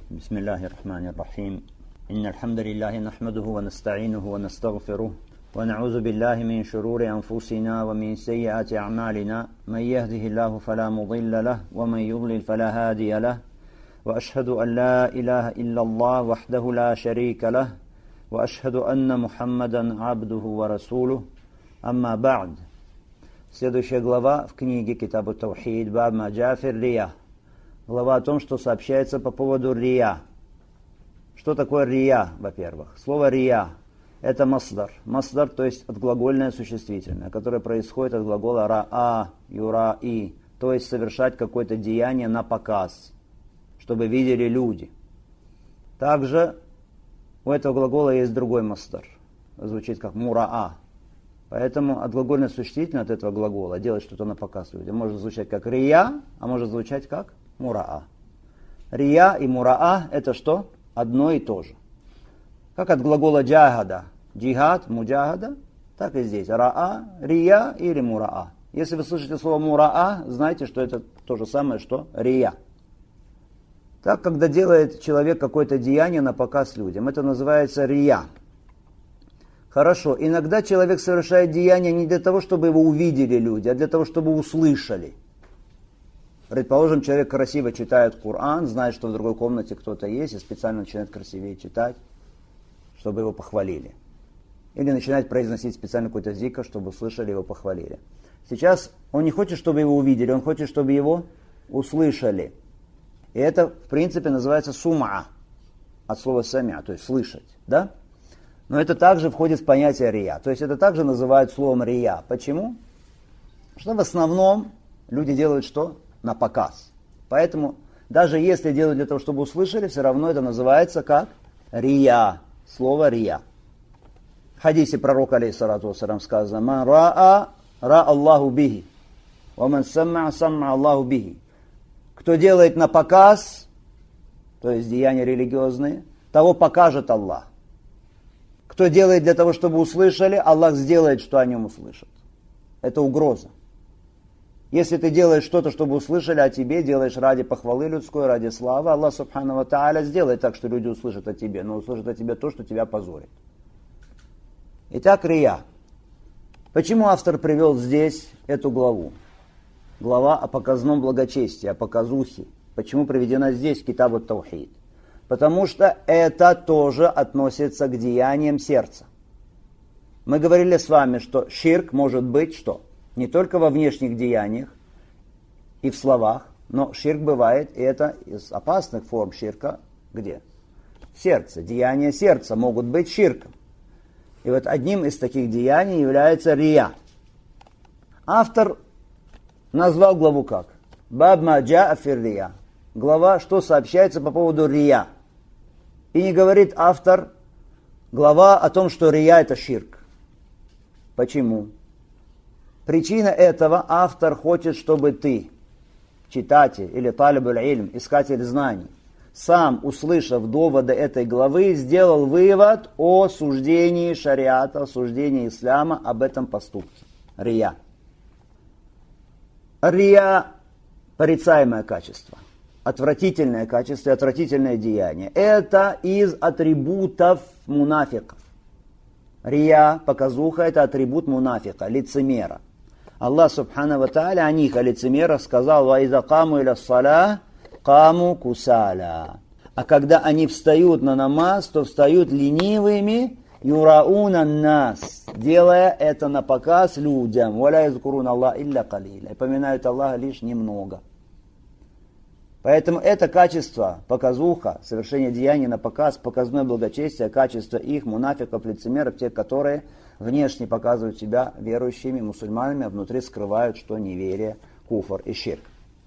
بسم الله الرحمن الرحيم إن الحمد لله نحمده ونستعينه ونستغفره ونعوذ بالله من شرور أنفسنا ومن سيئات أعمالنا من يهده الله فلا مضل له ومن يضلل فلا هادي له وأشهد أن لا إله إلا الله وحده لا شريك له وأشهد أن محمدا عبده ورسوله أما بعد. Следующая глава в книге Китабу Таухид Баб ма джаа фи рия. Глава о том, что сообщается по поводу рия. Что такое рия, во-первых? Слово рия – это масдар. Масдар, то есть отглагольное существительное, которое происходит от глагола раа, юраи, то есть совершать какое-то деяние на показ, чтобы видели люди. Также у этого глагола есть другой масдар. Звучит как мураа. Поэтому отглагольное существительное от этого глагола делать что-то на показ людям может звучать как рия, а может звучать как мураа. Рия и мураа – это что? Одно и то же. Как от глагола джахада, джихад, муджахада, так и здесь. Раа, рия или мураа. Если вы слышите слово мураа, знайте, что это то же самое, что рия. Так, когда делает человек какое-то деяние на показ людям, это называется рия. Хорошо, иногда человек совершает деяние не для того, чтобы его увидели люди, а для того, чтобы услышали. Предположим, человек красиво читает Коран, знает, что в другой комнате кто-то есть, и специально начинает красивее читать, чтобы его похвалили. Или начинает произносить специально какой-то зикр, чтобы услышали, его похвалили. Сейчас он не хочет, чтобы его увидели, он хочет, чтобы его услышали. И это, в принципе, называется сума, от слова самя, то есть слышать, да? Но это также входит в понятие рия. То есть это также называют словом рия. Почему? Потому что в основном люди делают что? На показ. Поэтому даже если делают для того, чтобы услышали, все равно это называется как рия. Слово рия. В хадисе пророка, алейхиссалату вассалям, сказано: «Ман раа, ра Аллаху бихи, ва ман самма, самма Аллаху бихи». Кто делает на показ, то есть деяния религиозные, того покажет Аллах. Кто делает для того, чтобы услышали, Аллах сделает, что о нем услышат. Это угроза. Если ты делаешь что-то, чтобы услышали о тебе, делаешь ради похвалы людской, ради славы, Аллах субхану ва тааля сделает так, что люди услышат о тебе, но услышат о тебе то, что тебя позорит. Итак, рия. Почему автор привел здесь эту главу? Глава о показном благочестии, о показухе. Почему приведена здесь Китабу Таухид? Потому что это тоже относится к деяниям сердца. Мы говорили с вами, что ширк может быть что? Не только во внешних деяниях и в словах, но ширк бывает, и это из опасных форм ширка, где? В сердце. Деяния сердца могут быть ширком. И вот одним из таких деяний является рия. Автор назвал главу как? Баб ма джаа фи рия. Глава, что сообщается по поводу рия. И не говорит автор глава о том, что рия это ширк. Почему? Причина этого: автор хочет, чтобы ты, читатель или талибуль ильм, искатель знаний, сам, услышав доводы этой главы, сделал вывод о суждении шариата, о суждении ислама об этом поступке. Рия. Рия – порицаемое качество. Отвратительное качество, отвратительное деяние. Это из атрибутов мунафиков. Рия, показуха, это атрибут мунафика, лицемера. Аллах субхану ва тааля о них, о лицемерах, сказал: «Ва иза каму иля ссалях, каму кусаля». А когда они встают на намаз, то встают ленивыми, юрауна нас, делая это на показ людям. «Ва ля язкурун Аллах илля калиля». И поминают Аллаха лишь немного. Поэтому это качество, показуха, совершение деяний на показ, показное благочестие, качество их, мунафиков, лицемеров, тех, которые внешне показывают себя верующими, мусульманами, а внутри скрывают, что неверие, куфр и ширк.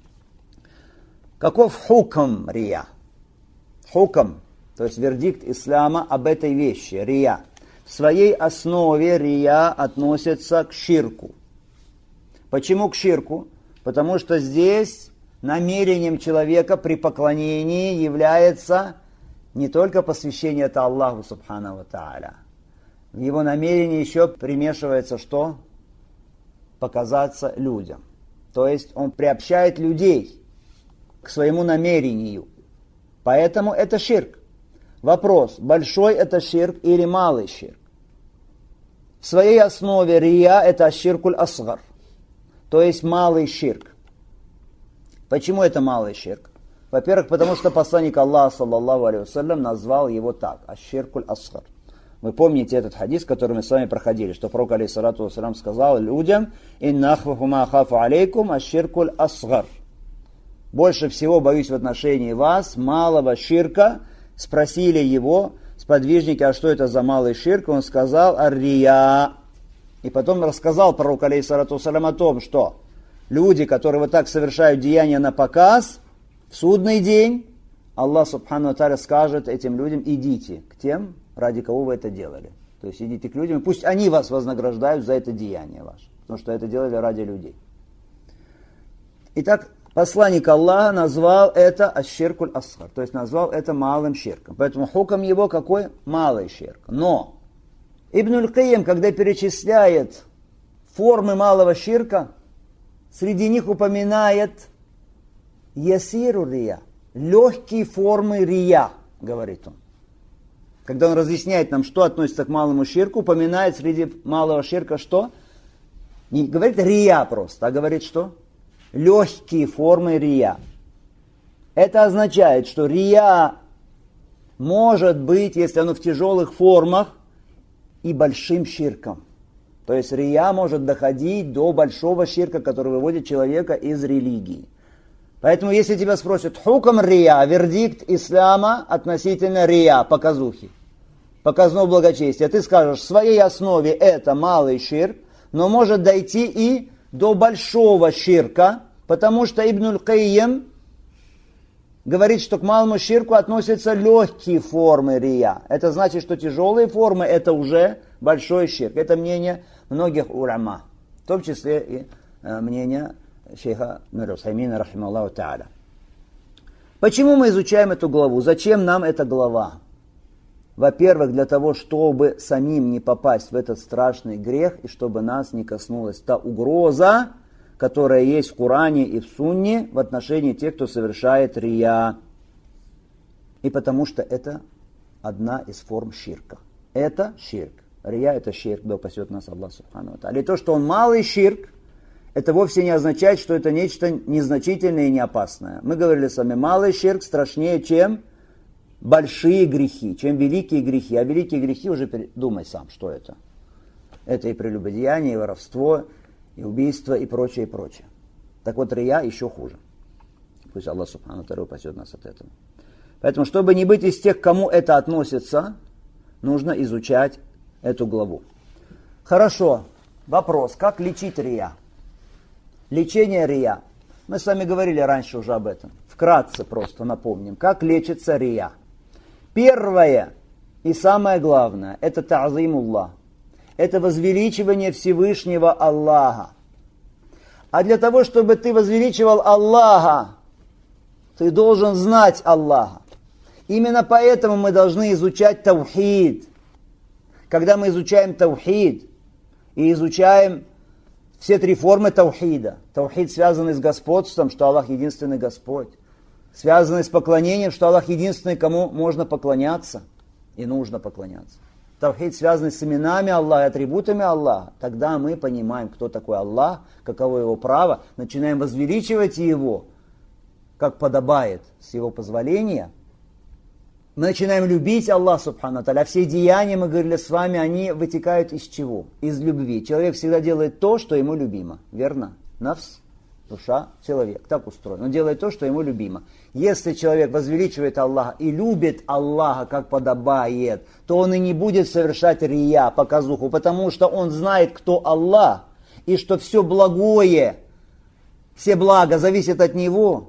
Каков хукм рия? Хукм, то есть вердикт ислама об этой вещи, рия. В своей основе рия относится к ширку. Почему к ширку? Потому что здесь намерением человека при поклонении является не только посвящение это Аллаху субхану ва тааля. В его намерении еще примешивается что? Показаться людям. То есть он приобщает людей к своему намерению. Поэтому это ширк. Вопрос, большой это ширк или малый ширк? В своей основе рия это аширкуль асгар, то есть малый ширк. Почему это малый ширк? Во-первых, потому что посланник Аллаха, саллаллаху алейхи вассалям, назвал его так, аширкуль асгар. Вы помните этот хадис, который мы с вами проходили, что пророк, алейхиссалату вассалям, сказал людям: «Инна ахвафу ма ахафу алейкум аширкуль асгар». Больше всего боюсь в отношении вас малого ширка. Спросили его сподвижники, а что это за малый ширк? Он сказал: ар-рия. И потом рассказал пророк, алейхиссалату вассалям, о том, что люди, которые вот так совершают деяния на показ, в судный день Аллах субхану ва тааля скажет этим людям: идите к тем, ради кого вы это делали. То есть идите к людям, и пусть они вас вознаграждают за это деяние ваше, потому что это делали ради людей. Итак, посланник Аллаха назвал это аш-ширкуль асгар, то есть назвал это малым ширком. Поэтому хукм его какой? Малый ширк. Но Ибн аль-Кайим, когда перечисляет формы малого ширка, среди них упоминает ясиру рия, легкие формы рия, говорит он. Когда он разъясняет нам, что относится к малому ширку, упоминает среди малого ширка что? Не говорит рия просто, а говорит что? Легкие формы рия. Это означает, что рия может быть, если оно в тяжелых формах, и большим ширком. То есть рия может доходить до большого ширка, который выводит человека из религии. Поэтому, если тебя спросят, хукм рия, вердикт ислама относительно рия, показухи, показного благочестия, ты скажешь, в своей основе это малый ширк, но может дойти и до большого ширка, потому что Ибн аль-Кайим говорит, что к малому ширку относятся легкие формы рия. Это значит, что тяжелые формы это уже большой ширк. Это мнение многих уляма, в том числе и мнение шейха Ибн Усаймина, рахимахуллаху тааля. Почему мы изучаем эту главу? Зачем нам эта глава? Во-первых, для того, чтобы самим не попасть в этот страшный грех, и чтобы нас не коснулась та угроза, которая есть в Коране и в Сунне в отношении тех, кто совершает рия. И потому что это одна из форм ширка. Это ширк. Рия это ширк, да упасет нас Аллах субхану ва тааля. И то, что он малый ширк, это вовсе не означает, что это нечто незначительное и не опасное. Мы говорили с вами, малый ширк страшнее, чем большие грехи, чем великие грехи. А великие грехи уже думай сам, что это. Это и прелюбодеяние, и воровство, и убийство, и прочее, и прочее. Так вот, рия еще хуже. Пусть Аллах субхану ва тааля упасет нас от этого. Поэтому, чтобы не быть из тех, к кому это относится, нужно изучать эту главу. Хорошо. Вопрос. Как лечить рия? Лечение рия. Мы с вами говорили раньше уже об этом. Вкратце просто напомним. Как лечится рия? Первое и самое главное – это та'зимуллах. Это возвеличивание Всевышнего Аллаха. А для того, чтобы ты возвеличивал Аллаха, ты должен знать Аллаха. Именно поэтому мы должны изучать таухид. Когда мы изучаем таухид и изучаем все три формы таухида. Таухид, связанный с господством, что Аллах единственный Господь. Связанный с поклонением, что Аллах единственный, кому можно поклоняться и нужно поклоняться. Таухид, связанный с именами Аллаха и атрибутами Аллаха. Тогда мы понимаем, кто такой Аллах, каково его право, начинаем возвеличивать его, как подобает, с его позволения. Мы начинаем любить Аллаха субхану ва тааля. А все деяния, мы говорили с вами, они вытекают из чего? Из любви. Человек всегда делает то, что ему любимо. Верно? Нафс, душа, человек. Так устроен. Он делает то, что ему любимо. Если человек возвеличивает Аллаха и любит Аллаха, как подобает, то он и не будет совершать рия, показуху, потому что он знает, кто Аллах, и что все благое, все блага зависят от него.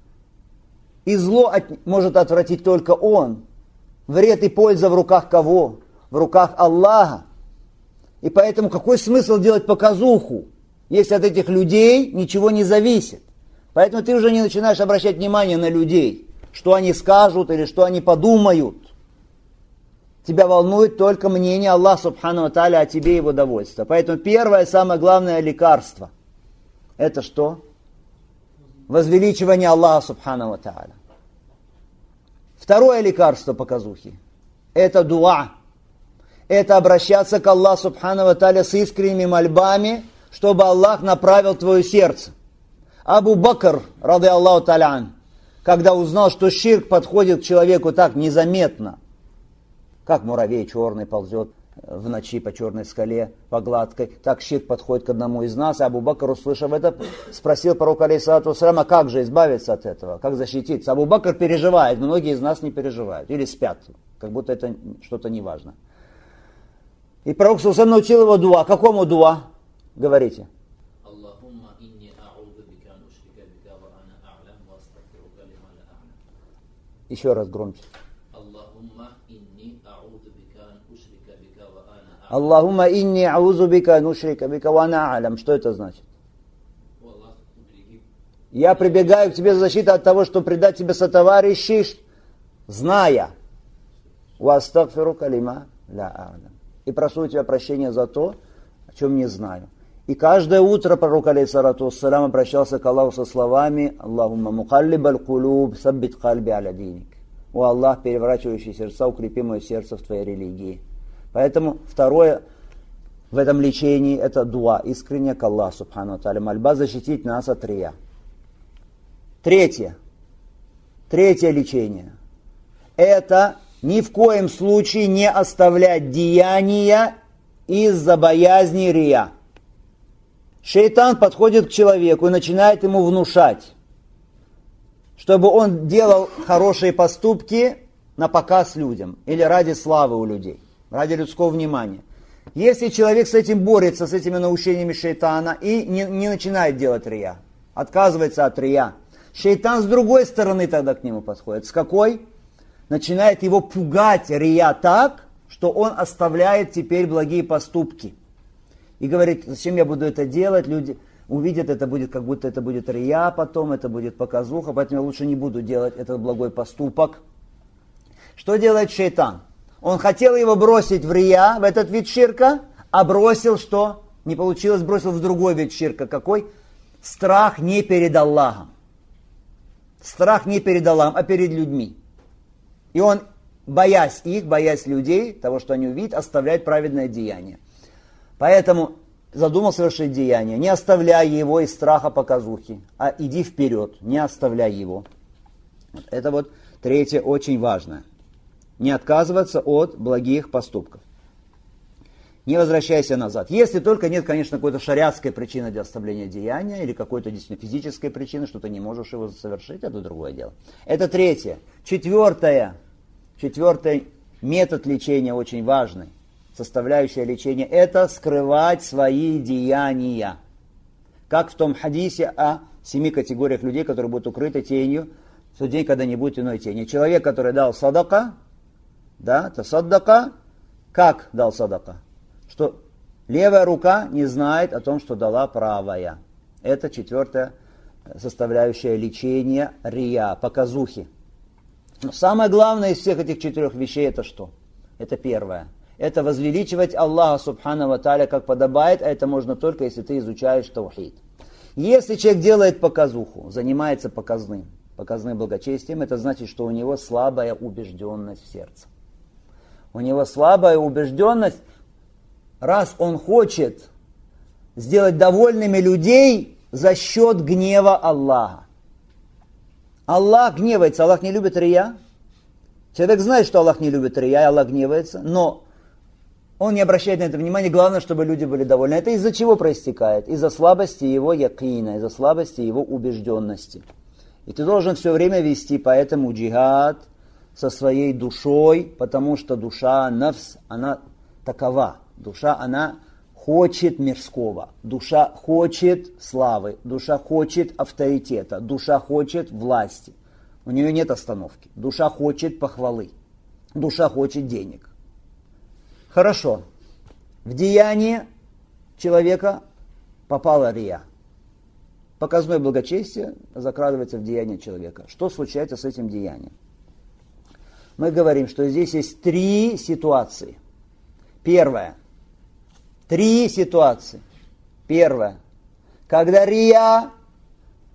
И зло может отвратить только Он. Вред и польза в руках кого? В руках Аллаха. И поэтому какой смысл делать показуху, если от этих людей ничего не зависит? Поэтому ты уже не начинаешь обращать внимание на людей, что они скажут или что они подумают. Тебя волнует только мнение Аллаха субхану ва тааля о тебе и его довольство. Поэтому первое, самое главное лекарство – это что? Возвеличивание Аллаха субхану ва тааля. Второе лекарство показухи – это дуа. Это обращаться к Аллаху Субхану ва Тааля с искренними мольбами, чтобы Аллах направил твое сердце. Абу Бакр, рады Аллаху Тааля, когда узнал, что ширк подходит к человеку так незаметно, как муравей черный ползет в ночи по черной скале, по гладкой, так ширк подходит к одному из нас. И Абу Бакр, услышав это, спросил пророка, алейхиссалату вассалям, а как же избавиться от этого, как защититься? Абу Бакр переживает, многие из нас не переживают, или спят, как будто это что-то неважно. И пророк саллаллаху научил его дуа. Какому дуа? Говорите. Еще раз громче. Аллахумма инни аузу бика нушрика бика ва ана а'лам. Что это значит? Я прибегаю к тебе за защиту от того, что предать тебе сотоварищей, зная. Ва астагфирука лима ла а'лам. И прошу у тебя прощения за то, о чем не знаю. И каждое утро пророк, алейхиссалату вассалям, обращался к Аллаху со словами Аллахумма мукаллибаль кулуб саббит кальби аля диник. О Аллах, переворачивающий сердца, укрепи мое сердце в твоей религии. Поэтому второе в этом лечении это дуа, искренне к Аллаху Субхану ва Тааля, мольба защитить нас от рия. Третье лечение это ни в коем случае не оставлять деяния из-за боязни рия. Шейтан подходит к человеку и начинает ему внушать, чтобы он делал хорошие поступки на показ людям или ради славы у людей, ради людского внимания. Если человек с этим борется, с этими наущениями шейтана и не начинает делать рия, отказывается от рия, шейтан с другой стороны тогда к нему подходит. С какой? Начинает его пугать рия так, что он оставляет теперь благие поступки. И говорит, зачем я буду это делать, люди увидят, это будет, как будто это будет рия потом, это будет показуха, поэтому я лучше не буду делать этот благой поступок. Что делает шейтан? Он хотел его бросить в рия, в этот вид ширка, а бросил что? Не получилось, бросил в другой вид ширка. Какой? Страх не перед Аллахом. Страх не перед Аллахом, а перед людьми. И он, боясь их, боясь людей, того, что они увидят, оставляет праведное деяние. Поэтому задумал совершить деяние, не оставляй его из страха показухи, а иди вперед, не оставляй его. Это вот третье очень важное. Не отказываться от благих поступков. Не возвращайся назад. Если только нет, конечно, какой-то шариатской причины для оставления деяния или какой-то действительно физической причины, что ты не можешь его совершить, это другое дело. Это третье. Четвертое метод лечения очень важный. Составляющая лечения – это скрывать свои деяния. Как в том хадисе о 7 категориях людей, которые будут укрыты тенью в тот день, когда не будет иной тени. Человек, который дал садака, тасаддака, как дал садака? Что левая рука не знает о том, что дала правая. Это четвертая составляющая лечения рия, показухи. Но самое главное из всех этих 4 вещей это что? Это первое. Это возвеличивать Аллаха Субхану ва Тааля как подобает, а это можно только, если ты изучаешь таухид. Если человек делает показуху, занимается показным благочестием, это значит, что у него слабая убежденность в сердце. У него слабая убежденность, раз он хочет сделать довольными людей за счет гнева Аллаха. Аллах гневается, Аллах не любит рия. Человек знает, что Аллах не любит рия, и Аллах гневается, но он не обращает на это внимания, главное, чтобы люди были довольны. Это из-за чего проистекает? Из-за слабости его якина, из-за слабости его убежденности. И ты должен все время вести поэтому джихад со своей душой, потому что душа, нафс, она такова. Душа, она хочет мирского, душа хочет славы, душа хочет авторитета, душа хочет власти. У нее нет остановки. Душа хочет похвалы, душа хочет денег. Хорошо. В деяние человека попала рия. Показное благочестие закрадывается в деяние человека. Что случается с этим деянием? Мы говорим, что здесь есть 3 ситуации. Первое. 3 ситуации. Первое. Когда рия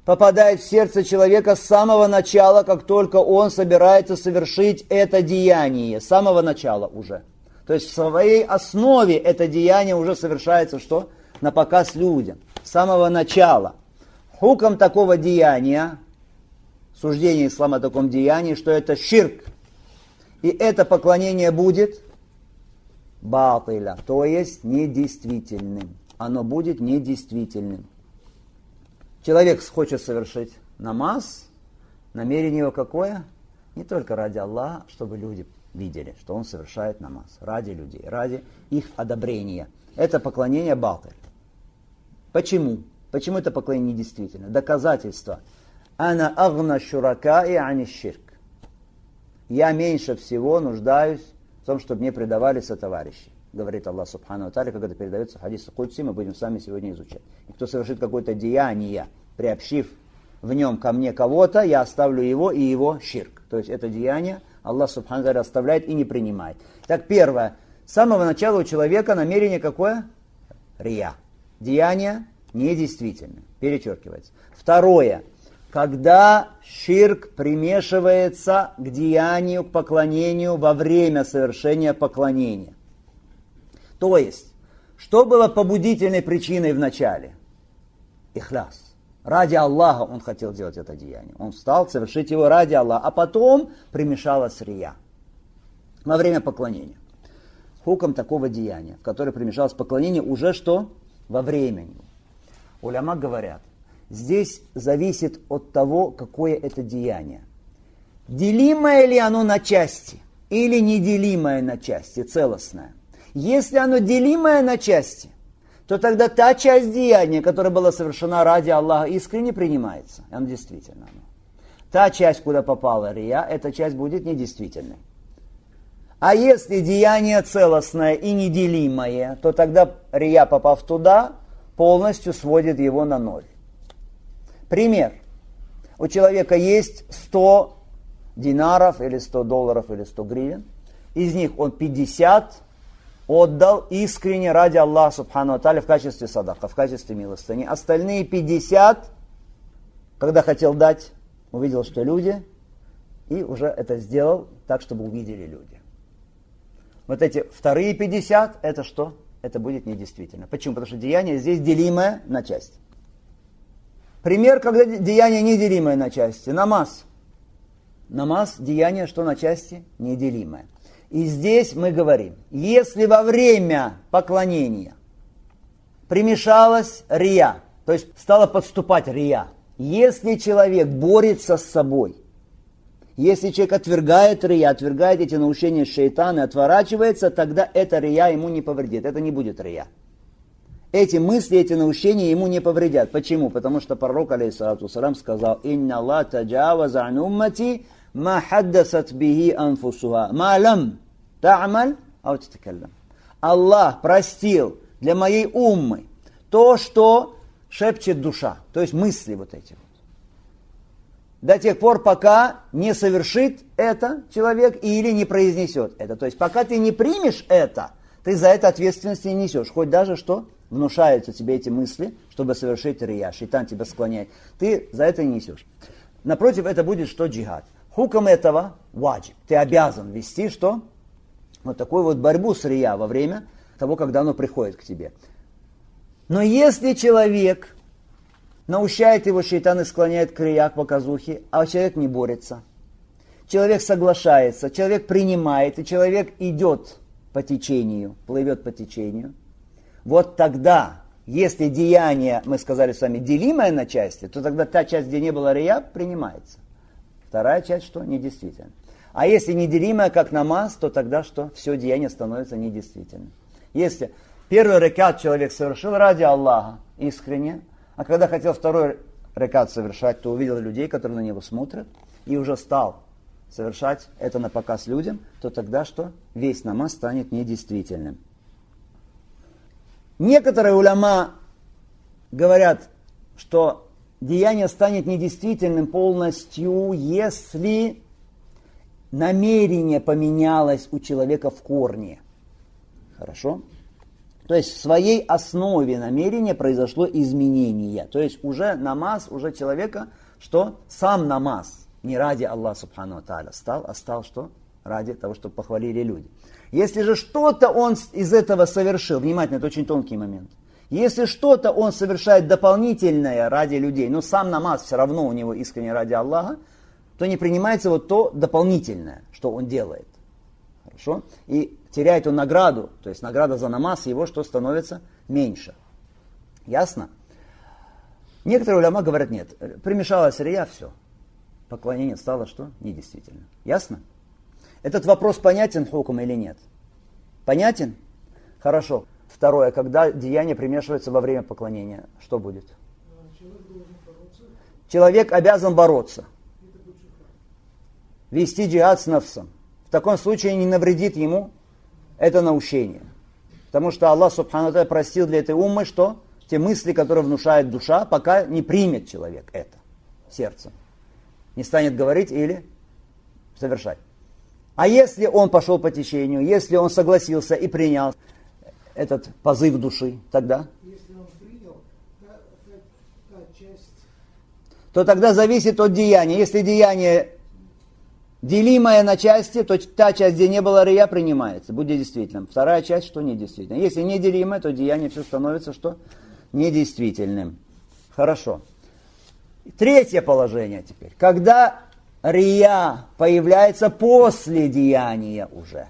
попадает в сердце человека с самого начала, как только он собирается совершить это деяние. С самого начала уже. То есть в своей основе это деяние уже совершается что? На показ людям. С самого начала. Хуком такого деяния, суждение ислама о таком деянии, что это ширк. И это поклонение будет батиля, то есть недействительным. Оно будет недействительным. Человек хочет совершить намаз, намерение его какое? Не только ради Аллаха, чтобы люди видели, что он совершает намаз. Ради людей, ради их одобрения. Это поклонение батиль. Почему? Почему это поклонение недействительно? Доказательство. Ана агна шуракаи ани ширк. Я меньше всего нуждаюсь в том, чтобы мне предавали сотоварищи. Говорит Аллах Субхану ва Тааля, как это передается в хадисе Кудси, мы будем сами сегодня изучать. И кто совершит какое-то деяние, приобщив в нем ко мне кого-то, я оставлю его и его ширк. То есть это деяние Аллах Субхану ва Тааля оставляет и не принимает. Так, первое. С самого начала у человека намерение какое? Рия. Деяние недействительное. Перечеркивается. Второе. Когда ширк примешивается к деянию, к поклонению во время совершения поклонения. То есть, что было побудительной причиной в начале? Ихляс. Ради Аллаха он хотел делать это деяние. Он встал совершить его ради Аллаха. А потом примешалась рия. Во время поклонения. Хуком такого деяния, в которое примешалось поклонение, уже что? Во времени. Уляма говорят, здесь зависит от того, какое это деяние. Делимое ли оно на части или неделимое на части, целостное? Если оно делимое на части, то тогда та часть деяния, которая была совершена ради Аллаха, искренне принимается. Оно действительно. Та часть, куда попала рия, эта часть будет недействительной. А если деяние целостное и неделимое, то тогда рия, попав туда, полностью сводит его на ноль. Пример. У человека есть 100 динаров, или 100 долларов, или 100 гривен. Из них он 50 отдал искренне ради Аллаха Субхану ва Тааля в качестве садака, в качестве милостыни. Остальные 50, когда хотел дать, увидел, что люди, и уже это сделал так, чтобы увидели люди. Вот эти вторые 50, это что? Это будет недействительно. Почему? Потому что деяние здесь делимое на части. Пример, когда деяние неделимое на части. Намаз. Намаз, деяние, что на части? Неделимое. И здесь мы говорим, если во время поклонения примешалась рия, то есть стала подступать рия, если человек борется с собой, если человек отвергает рия, отвергает эти наущения шейтана и отворачивается, тогда эта рия ему не повредит. Это не будет рия. Эти мысли, эти наущения ему не повредят. Почему? Потому что пророк, алейхиссалату вассалям, сказал: «Инна Аллах таджаваза ан уммати ма хаддасат бихи анфусуха, ма лам та'маль ау татакаллам». Аллах простил для моей уммы то, что шепчет душа, то есть мысли вот эти. До тех пор, пока не совершит это человек или не произнесет это. То есть, пока ты не примешь это, ты за это ответственности не несешь. Хоть даже что внушаются тебе эти мысли, чтобы совершить рия. Шайтан тебя склоняет. Ты за это не несешь. Напротив, это будет что? Джихад. Хуком этого ваджиб. Ты обязан вести что? Вот такую вот борьбу с рия во время того, когда оно приходит к тебе. Но если человек наущает его шейтан и склоняет к рия, к показухе, а человек не борется. Человек соглашается, человек принимает, и человек идет по течению, плывет по течению. Вот тогда, если деяние, мы сказали с вами, делимое на части, то тогда та часть, где не было рия, принимается. Вторая часть что? Недействительна. А если неделимое, как намаз, то тогда что? Все деяние становится недействительным. Если первый ракат человек совершил ради Аллаха искренне, а когда хотел второй ракат совершать, то увидел людей, которые на него смотрят, и уже стал совершать это на показ людям, то тогда что? Весь намаз станет недействительным. Некоторые уляма говорят, что деяние станет недействительным полностью, если намерение поменялось у человека в корне. Хорошо? То есть в своей основе намерения произошло изменение. То есть уже намаз, уже человека, что сам намаз не ради Аллаха Субхану ва Тааля стал, а стал что? Ради того, чтобы похвалили люди. Если же что-то он из этого совершил, внимательно, это очень тонкий момент. Если что-то он совершает дополнительное ради людей, но сам намаз все равно у него искренне ради Аллаха, то не принимается вот то дополнительное, что он делает. Хорошо? И теряет он награду, то есть награда за намаз его что становится меньше. Ясно? Некоторые уляма говорят, нет, примешалась рия, все. Поклонение стало что? Недействительно. Ясно? Этот вопрос понятен хукм или нет? Понятен? Хорошо. Второе, когда деяние примешивается во время поклонения, что будет? Человек обязан бороться. Вести джихад с нафсом. В таком случае не навредит ему это научение. Потому что Аллах Субхану ва Тааля простил для этой уммы, что те мысли, которые внушает душа, пока не примет человек это сердцем. Не станет говорить или совершать. А если он пошел по течению, если он согласился и принял этот позыв души, тогда? Если он принял, та часть... То тогда зависит от деяния. Если деяние делимое на части, то та часть, где не было рия, принимается, будет действительным. Вторая часть, что недействительно. Если неделимое, то деяние все становится что? Недействительным. Хорошо. Третье положение теперь. Когда рия появляется после деяния уже.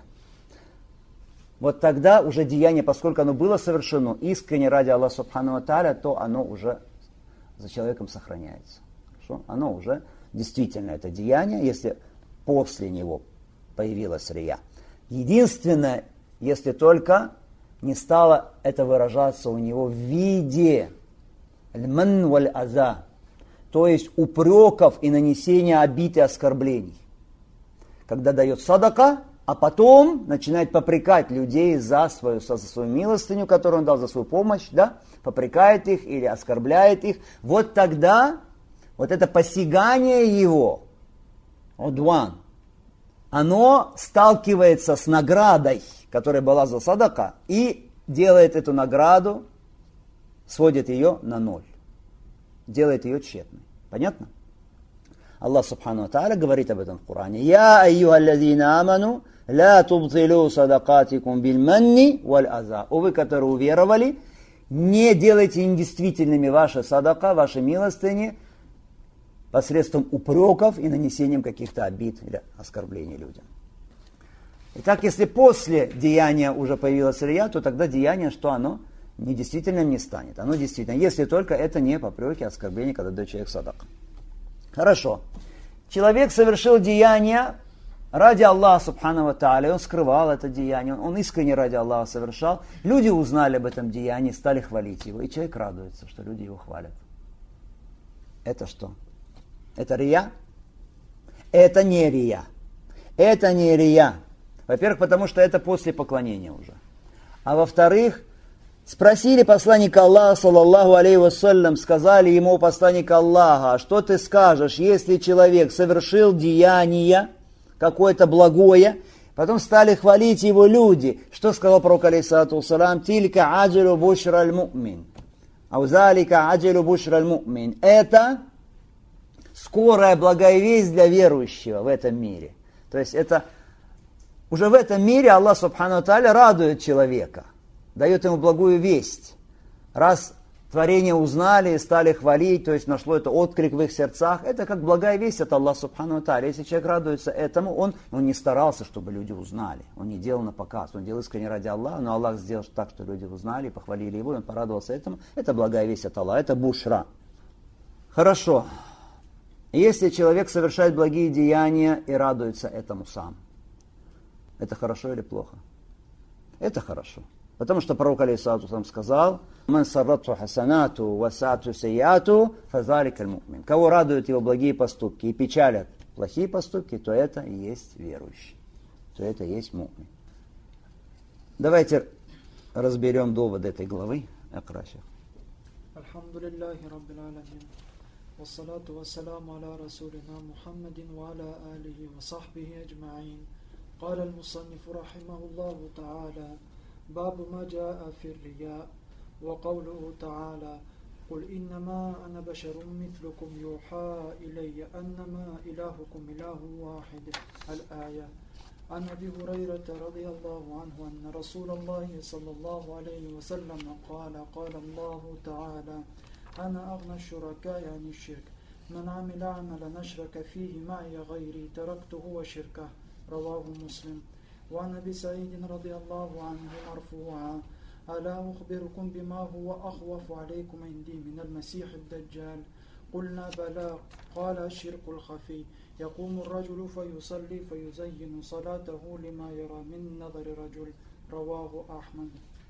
Вот тогда уже деяние, поскольку оно было совершено искренне ради Аллаха Субхану ва Тааля, то оно уже за человеком сохраняется. Хорошо? Оно уже действительно это деяние, если после него появилась рия. Единственное, если только не стало это выражаться у него в виде аль-ман валь-аза, то есть упреков и нанесения обид и оскорблений. Когда дает садака, а потом начинает попрекать людей за свою милостыню, которую он дал, за свою помощь, да? Попрекает их или оскорбляет их. Вот тогда вот это посягание его, удван, оно сталкивается с наградой, которая была за садака, и делает эту награду, сводит ее на ноль, делает ее тщетной. Понятно? Аллах Субхану ва Тааля говорит об этом в Коране. «Я айюхаллазина аману, ла тубтилу садакатикум биль-манни валь-аза». О вы, которые уверовали, не делайте недействительными ваши садака, ваши милостыни, посредством упреков и нанесением каких-то обид или оскорблений людям. Итак, если после деяния уже появилась рия, то тогда деяние, что оно недействительным не станет. Оно действительно, если только это не попреки, оскорбления, когда дает человек садака. Хорошо. Человек совершил деяние ради Аллаха Субхану ва Тааля, он скрывал это деяние, он искренне ради Аллаха совершал. Люди узнали об этом деянии, стали хвалить его, и человек радуется, что люди его хвалят. Это что? Это рия? Это не рия. Это не рия. Во-первых, потому что это после поклонения уже. А во-вторых, спросили посланника Аллаха, саллаллаху алейхи вассалям, сказали ему посланник Аллаха, что ты скажешь, если человек совершил деяние, какое-то благое, потом стали хвалить его люди. Что сказал пророк алейхиссалату вассалям? Тилька аджалу бушра аль-му'мин. Аузалика аджалу бушра аль-му'мин. Это скорая благая весть для верующего в этом мире. То есть это уже в этом мире Аллах Субхану ва Тааля радует человека, дает ему благую весть. Раз творение узнали и стали хвалить, то есть нашло это отклик в их сердцах, это как благая весть от Аллаха Субхану ва Тааля. Если человек радуется этому, он не старался, чтобы люди узнали, он не делал на показ, он делал искренне ради Аллаха, но Аллах сделал так, что люди узнали, похвалили его, и он порадовался этому. Это благая весть от Аллаха, это бушра. Хорошо. Если человек совершает благие деяния и радуется этому сам, это хорошо или плохо? Это хорошо. Потому что пророк алейхиссалату вассалям сказал: «Ман саррату хасанату васату сайяту фазалика аль-му'мин». Кого радуют его благие поступки и печалят плохие поступки, то это и есть верующий, то это и есть му'мин. Давайте разберем доводы этой главы. Акраши. Алхамдулиллахи раббил аламин. Вассалату вассаламу аля расулина Мухаммадин ва аля алихи ва сахбихи аджмаин. قال المصنف رحمه الله تعالى باب ما جاء في الرياء وقوله تعالى قل إنما أنا بشر مثلكم يوحى إلي أنما إلهكم إله واحد الآية. عن أبي هريرة رضي الله عنه أن رسول الله صلى الله عليه وسلم قال قال الله تعالى أنا أغنى الشركاء عن الشرك من عمل عملا أشرك فيه معي غيري تركته وشركه رواه مسلم. وعن أبي سعيد رضي الله عنه مرفوعا ألا أخبركم بما هو أخوف عليكم عندي من المسيح الدجال قلنا بلى قال الشرك الخفي يقوم الرجل فيصلي فيزين صلاته لما يرى من نظر رجل رواه أحمد.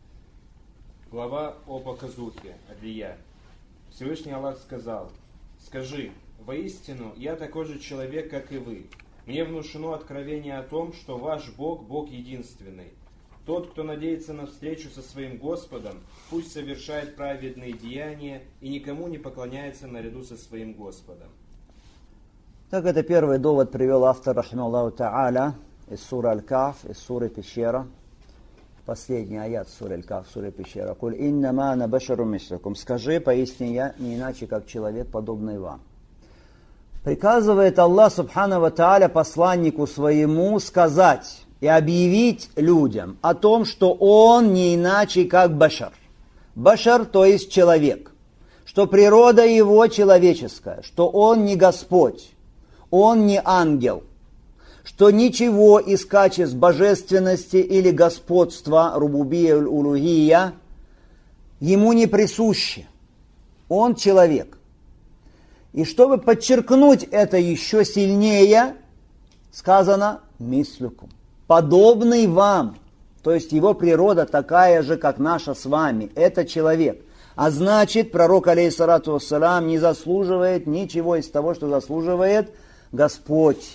Глава о показухе, о рия. Всевышний Аллах сказал: «Скажи, воистину, я такой же человек, как и вы. Мне внушено откровение о том, что ваш Бог – Бог единственный. Тот, кто надеется на встречу со своим Господом, пусть совершает праведные деяния и никому не поклоняется наряду со своим Господом». Так, это первый довод привел автор, рахималлаху та'аля, из суры Аль-Каф, из суры Пещера. Последний аят суры Аль-Каф, суры Пещера. «Куль иннама ана башарун мислюкум». Скажи, поистине я не иначе, как человек, подобный вам. Приказывает Аллах, субхану ва та'аля, посланнику своему сказать и объявить людям о том, что он не иначе, как башар. Башар, то есть человек. Что природа его человеческая, что он не Господь. Он не ангел, что ничего из качеств божественности или господства, рубубия улухия, ему не присуще. Он человек. И чтобы подчеркнуть это еще сильнее, сказано «мислюкум», подобный вам. То есть его природа такая же, как наша с вами. Это человек. А значит, пророк, алейхиссалату вассалам, не заслуживает ничего из того, что заслуживает Господь.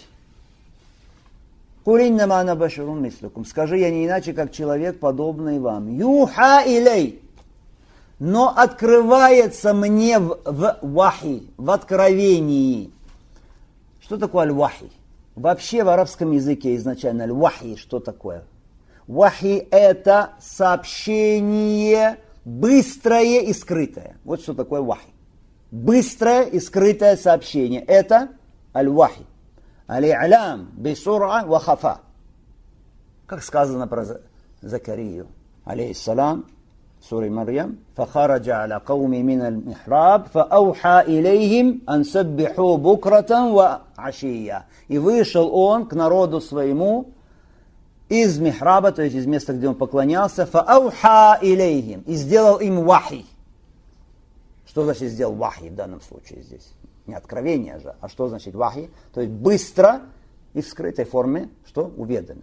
Скажи, я не иначе, как человек, подобный вам. Юха илей. Но открывается мне в вахи, в откровении. Что такое аль-вахи? Вообще в арабском языке изначально аль-вахи что такое? Вахи это сообщение быстрое и скрытое. Вот что такое вахи. Быстрое и скрытое сообщение. Это аль-вахи. Аль-и'лам бисур'a ва хафа. Как сказано про Закарию, алейхиссалам, суре Марьям, фахараджа аля кауми мин аль-михраб, фаауха илейхим ан саббиху букратан ва ашия. И вышел он к народу своему из михраба, то есть из места, где он поклонялся, фаауха илейхим, и сделал им вахи. Что значит сделал вахи в данном случае здесь? Не откровение же, а что значит вахи? То есть быстро и в скрытой форме, что уведомил.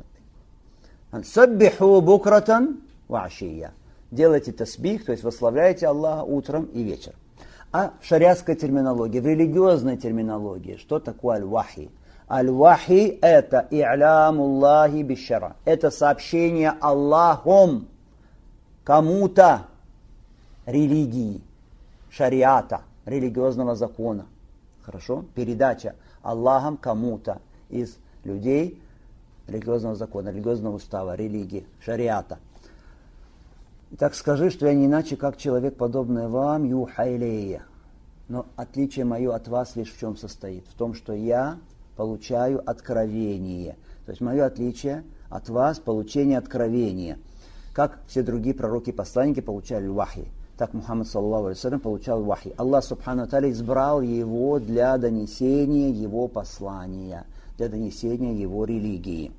Саббиху букратан ва ашия. Делайте тасбих, то есть восславляйте Аллаха утром и вечером. А в шариатской терминологии, в религиозной терминологии, что такое аль-вахи? Аль-вахи это и'лямуллахи бишара. Это сообщение Аллахом кому-то религии, шариата, религиозного закона. Хорошо? Передача Аллахом кому-то из людей религиозного закона, религиозного устава, религии, шариата. Итак, скажи, что я не иначе, как человек, подобный вам, юха илейя. Но отличие мое от вас лишь в чем состоит? В том, что я получаю откровение. То есть мое отличие от вас – получение откровения. Как все другие пророки и посланники получали вахи. Так Мухаммад, саллаллаху алейхи вассалям, получал вахи. Аллах, субхану ва тааля, избрал его для донесения его послания, для донесения его религии.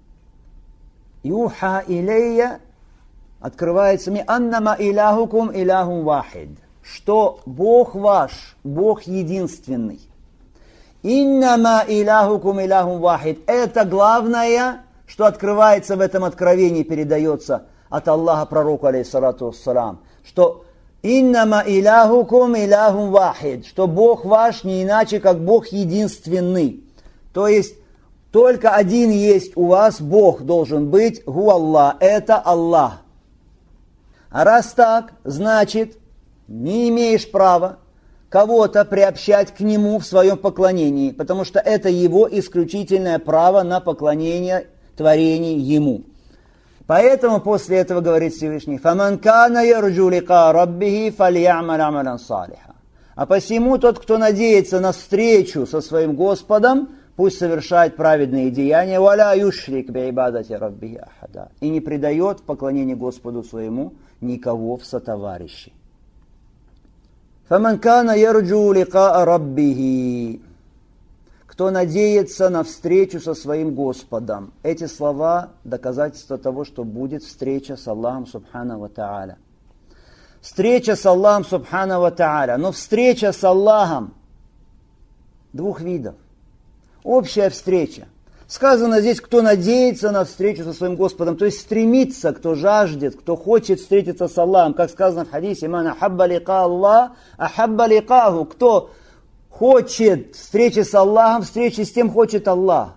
Юха илейя открывается мне аннама иляхукум иляхум вахид, что Бог ваш, Бог единственный. Иннама иляхукум иляхум вахид. Это главное, что открывается в этом откровении, передается от Аллаха пророку, алейхиссалату вассалам, что иннама иляхукум иляхум вахид, что Бог ваш не иначе, как Бог единственный. То есть только один есть у вас Бог должен быть, гу Аллах, это Аллах. А раз так, значит, не имеешь права кого-то приобщать к Нему в своем поклонении, потому что это Его исключительное право на поклонение творений Ему. Поэтому после этого говорит Всевышний: «Фаман кана ярджу лика раббихи фальямаль амалян салиха». А посему тот, кто надеется на встречу со своим Господом, пусть совершает праведные деяния, «Валя юшрик би'ибадати раббихи ахада», и не предает в поклонении Господу своему никого в сотоварищи. «Фаман кана ярджу лика раббихи». Кто надеется на встречу со своим Господом. Эти слова – доказательство того, что будет встреча с Аллахом Субхану ва Тааля. Встреча с Аллахом Субхану ва Тааля. Но встреча с Аллахом двух видов. Общая встреча. Сказано здесь, кто надеется на встречу со своим Господом, то есть стремится, кто жаждет, кто хочет встретиться с Аллахом. Как сказано в хадисе: «Ман ахабба лика Аллах, ахабба ликаху». Кто хочет встречи с Аллахом, встречи с тем хочет Аллах.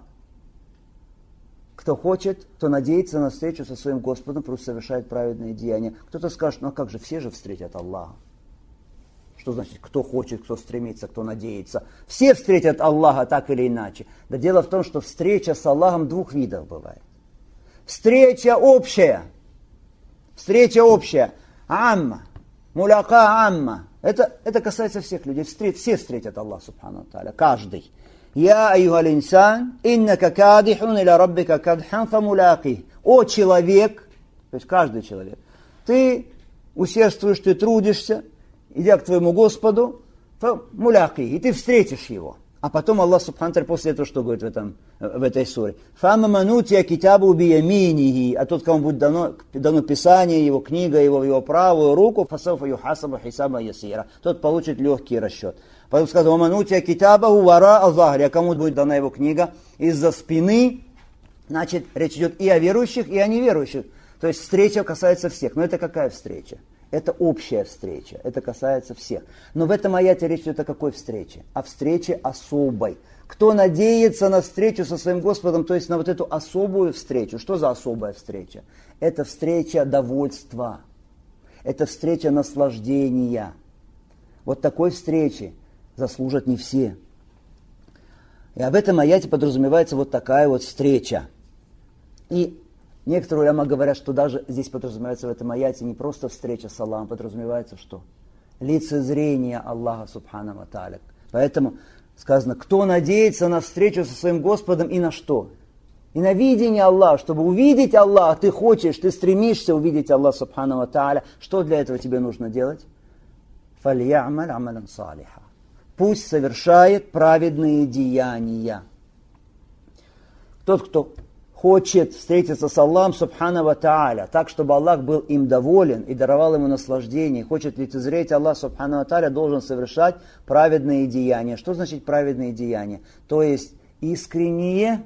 Кто хочет, кто надеется на встречу со своим Господом, просто совершает праведные деяния. Кто-то скажет: ну а как же, все же встретят Аллаха. Что значит, кто хочет, кто стремится, кто надеется? Все встретят Аллаха так или иначе. Да дело в том, что встреча с Аллахом двух видов бывает. Встреча общая. Встреча общая. Амма. Муляка амма. Это касается всех людей. Все встретят Аллах Субхану Тааля. Каждый. Я аюхал инсан, иннака кадихун иля раббика кадхан фамуляки. О человек, то есть каждый человек, ты усердствуешь, ты трудишься, идя к твоему Господу, фамуляки, и ты встретишь его. А потом Аллах Субхану Тааля после этого что говорит в этой суре? Фама манутия китабу бияминихи, а тот, кому будет дано писание, его книга, его правую руку, фасауфа юхасабу хисаба ясира, тот получит легкий расчет. Потом сказано: манутия китабаху вара азахри, а кому будет дана его книга из-за спины. Значит, речь идет и о верующих, и о неверующих. То есть встреча касается всех. Но это какая встреча? Это общая встреча, это касается всех. Но в этом аяте речь идет о какой встрече? О встрече особой. Кто надеется на встречу со своим Господом, то есть на вот эту особую встречу. Что за особая встреча? Это встреча довольства. Это встреча наслаждения. Вот такой встречи заслужат не все. И об этом аяте подразумевается вот такая вот встреча. И некоторые уляма говорят, что даже здесь подразумевается в этом аяте не просто встреча с Аллахом, подразумевается что? Лицезрение Аллаха Субхану ва Тааля. Поэтому сказано: кто надеется на встречу со своим Господом и на что? И на видение Аллаха. Чтобы увидеть Аллаха, ты хочешь, ты стремишься увидеть Аллаха Субхану ва Тааля. Что для этого тебе нужно делать? Фальямаль амалян салиха. Пусть совершает праведные деяния. Тот, кто хочет встретиться с Аллахом Субхану ва Тааля, так, чтобы Аллах был им доволен и даровал ему наслаждение, хочет лицезреть Аллах Субхану ва Тааля, должен совершать праведные деяния. Что значит праведные деяния? То есть искренние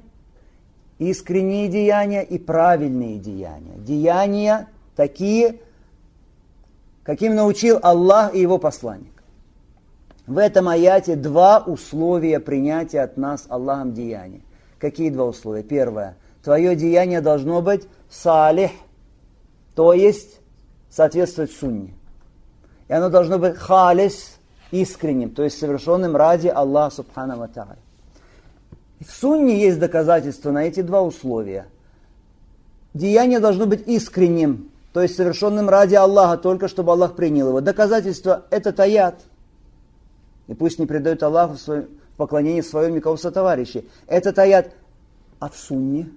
деяния и правильные деяния. Деяния такие, каким научил Аллах и его посланник. В этом аяте два условия принятия от нас Аллахом деяния. Какие два условия? Первое. Твое деяние должно быть салих, то есть соответствовать сунне. И оно должно быть халис, искренним, то есть совершенным ради Аллаха Субхану ва Тааля. В сунне есть доказательства на эти два условия. Деяние должно быть искренним, то есть совершенным ради Аллаха, только чтобы Аллах принял его. Доказательство – это аят. И пусть не предают Аллаху в поклонении своем никого сотоварищей. Этот аят. А в сунне?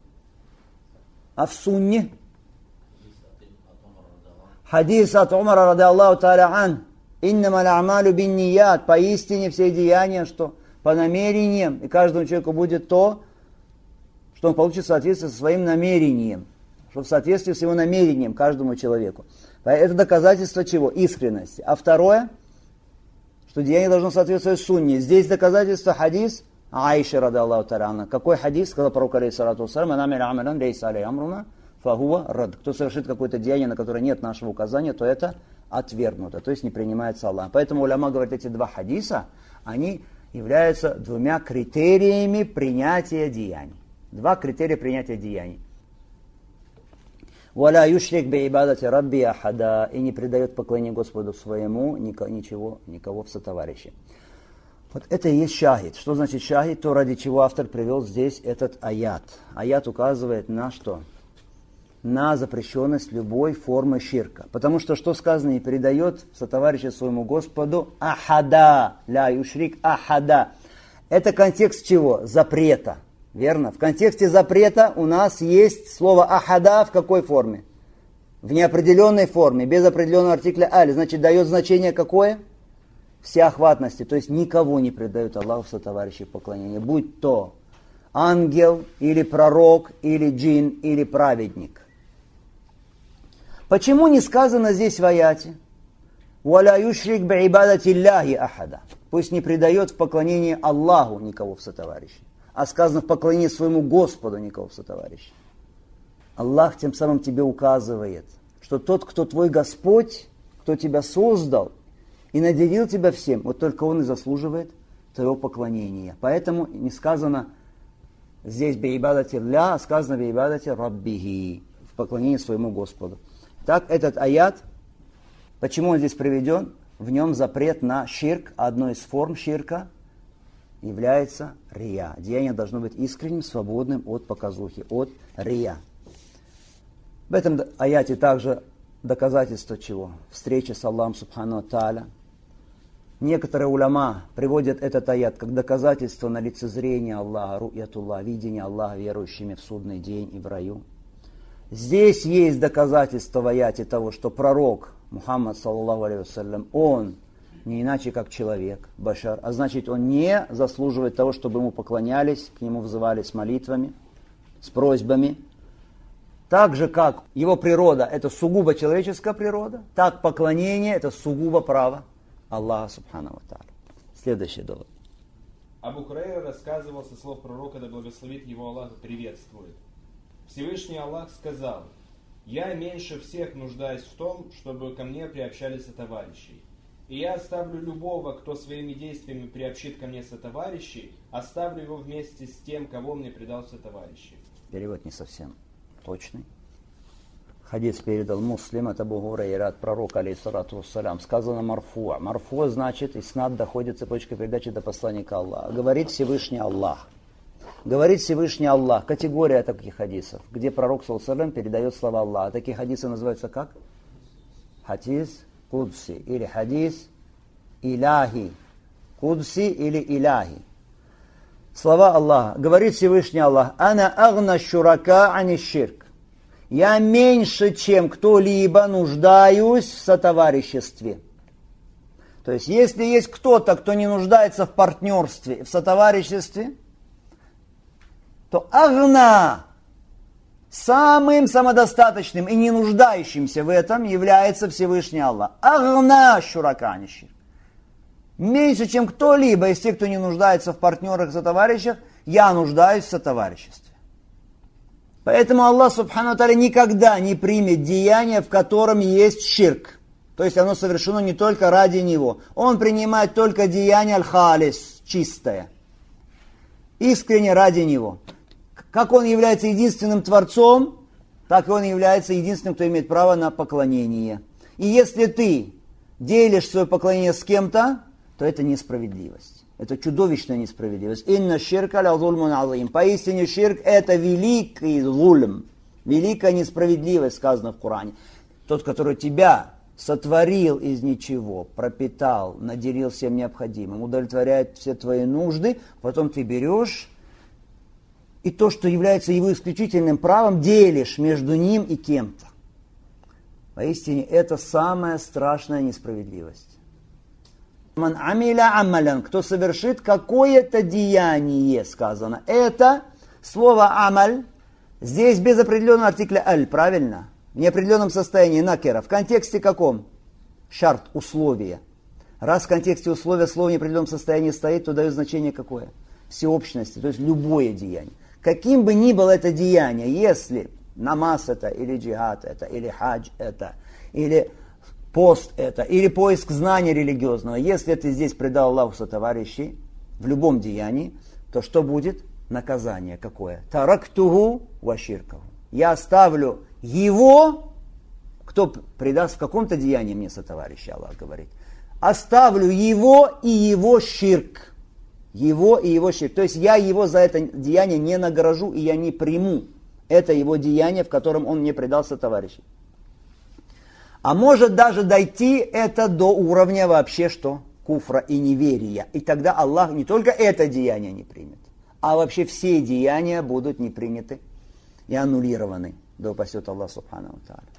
Хадис от Умара ради Аллаху тааля ан. Иннама л'амалю бин ният. Поистине все деяния, что по намерениям. И каждому человеку будет то, что он получит в соответствии со своим намерением. Что в соответствии с его намерением каждому человеку. Это доказательство чего? Искренности. А второе, что деяние должно соответствовать сунне. Здесь доказательство хадис Аиша ради Аллаху тааля анха. Какой хадис? Сказал пророк алейхиссалату вассалям: «Анамиля амалян лейса алей амруна фахуа рад». Кто совершит какое-то деяние, на которое нет нашего указания, то это отвергнуто, то есть не принимается Аллах. Поэтому уляма говорят, эти два хадиса, они являются двумя критериями принятия деяний. Два критерия принятия деяний. «Валя юшрик би ибадати рабби ахада», и не предает поклонение Господу своему никого в сотоварищи. Вот это и есть шахид. Что значит шахид? То, ради чего автор привел здесь этот аят. Аят указывает на что? на запрещенность любой формы ширка. Потому что сказано, не передает сотоварища своему Господу ахада, ля юшрик ахада. Это контекст чего? Запрета. Верно? В контексте запрета у нас есть слово ахада в какой форме? В неопределенной форме, без определенного артикля аль. Значит, дает значение какое? Всеохватности. То есть никого не предают Аллаху в сотоварищи поклонения. Будь то ангел, или пророк, или джин, или праведник. Почему не сказано здесь в аяте? «Валя юшрик би'ибадати Аллахи ахада». Пусть не предает в поклонении Аллаху никого в сотоварищи. А сказано в поклонении своему Господу никого в сотоварищи. Аллах тем самым тебе указывает, что тот, кто твой Господь, кто тебя создал и наделил тебя всем, вот только Он и заслуживает твоего поклонения. Поэтому не сказано здесь би'ибадати Аллах, а сказано би'ибадати Раббихи, в поклонении своему Господу. Так, этот аят, почему он здесь приведен? В нем запрет на ширк. Одной из форм ширка является рия. Деяние должно быть искренним, свободным от показухи, от рия. В этом аяте также доказательство чего? Встреча с Аллахом Субхану Тааля. Некоторые уляма приводят этот аят как доказательство на лицезрение Аллаха, ру'ятуллах, видение Аллаха верующими в судный день и в раю. Здесь есть доказательство в аяте того, что пророк Мухаммад, саллаллаху алейхи вассалям, он не иначе как человек, башар, а значит он не заслуживает того, чтобы ему поклонялись, к нему взывали с молитвами, с просьбами. Так же, как его природа – это сугубо человеческая природа, так поклонение – это сугубо право Аллаха Субхану ва Тааля. Следующий довод. Абу Хурайра рассказывал со слов пророка, да благословит его Аллах, приветствует. Всевышний Аллах сказал: «Я меньше всех нуждаюсь в том, чтобы ко мне приобщались сотоварищи. И я оставлю любого, кто своими действиями приобщит ко мне сотоварищей, оставлю его вместе с тем, кого мне предал сотоварищи». Перевод не совсем точный. Хадис передал Муслим от Абу Хурайра от пророка, алейхиссалату вассалям. Сказано марфуа. Марфуа значит, иснад доходит цепочка передачи до посланника Аллаха. Говорит Всевышний Аллах. Говорит Всевышний Аллах. Категория таких хадисов, где пророк саллаллаху алейхи ва саллям передает слова Аллаха. Такие хадисы называются как? Хадис кудси или хадис иляхи. Кудси или иляхи. Слова Аллаха. Говорит Всевышний Аллах: «Ана агна шурака ани ширк». Я меньше, чем кто-либо, нуждаюсь в сотовариществе. То есть, если есть кто-то, кто не нуждается в партнерстве, в сотовариществе, то агна, самым самодостаточным и не нуждающимся в этом является Всевышний Аллах. Агна шурака ани ширк. Меньше, чем кто-либо из тех, кто не нуждается в партнерах и сотоварищах, я нуждаюсь в сотовариществе. Поэтому Аллах Субхану ва Тааля никогда не примет деяние, в котором есть ширк. То есть оно совершено не только ради него. Он принимает только деяние аль-халис, чистое. Искренне ради него. Как он является единственным Творцом, так и он является единственным, кто имеет право на поклонение. И если ты делишь свое поклонение с кем-то, то это несправедливость. Это чудовищная несправедливость. Инна ширка ля зульмун азим. Поистине ширк – это великий зульм, великая несправедливость, сказано в Коране. Тот, который тебя сотворил из ничего, пропитал, наделил всем необходимым, удовлетворяет все твои нужды, потом ты берешь и то, что является его исключительным правом, делишь между ним и кем-то. Поистине это самая страшная несправедливость. Ман амиля амалян, кто совершит какое-то деяние, сказано. Это слово амаль, здесь без определенного артикля аль, правильно? В неопределенном состоянии накера. В контексте каком? Шарт, условие. Раз в контексте условия слово в неопределенном состоянии стоит, то дает значение какое? Всеобщности, то есть любое деяние. Каким бы ни было это деяние, если намаз это, или джихад это, или хадж это, или пост это, или поиск знания религиозного, если ты здесь предал Аллаху сотоварищей в любом деянии, то что будет? Наказание какое? Тарактуху ва ширкаху. Я оставлю его, кто предаст в каком-то деянии мне сотоварища, Аллах говорит. Оставлю его и его ширк. Его и его ширк. То есть я его за это деяние не награжу и я не приму Это его деяние, в котором он мне предал сотоварищей. А может даже дойти это до уровня вообще что? Куфра и неверия. И тогда Аллах не только это деяние не примет, а вообще все деяния будут не приняты и аннулированы. Да упасет Аллах субхану ва тааля.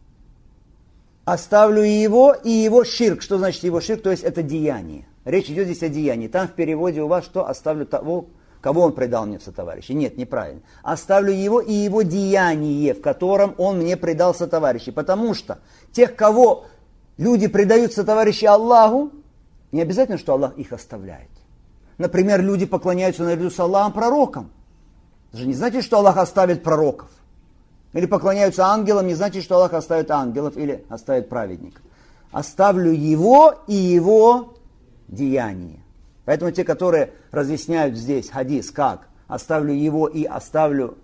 Оставлю его и его ширк. Что значит его ширк? То есть это деяние. Речь идет здесь о деянии. Там в переводе у вас что? Оставлю того, кого он предал мне в сотоварищи. Нет, неправильно. Оставлю его и его деяние, в котором он мне предал сотоварищи. Потому что тех, кого люди предают сотоварищи Аллаху, не обязательно, что Аллах их оставляет. Например, люди поклоняются наряду с Аллахом пророкам. Это же не значит, что Аллах оставит пророков. Или поклоняются ангелам, не значит, что Аллах оставит ангелов или оставит праведников. Оставлю его и его деяние. Поэтому те, которые разъясняют здесь хадис, как оставлю его и оставлю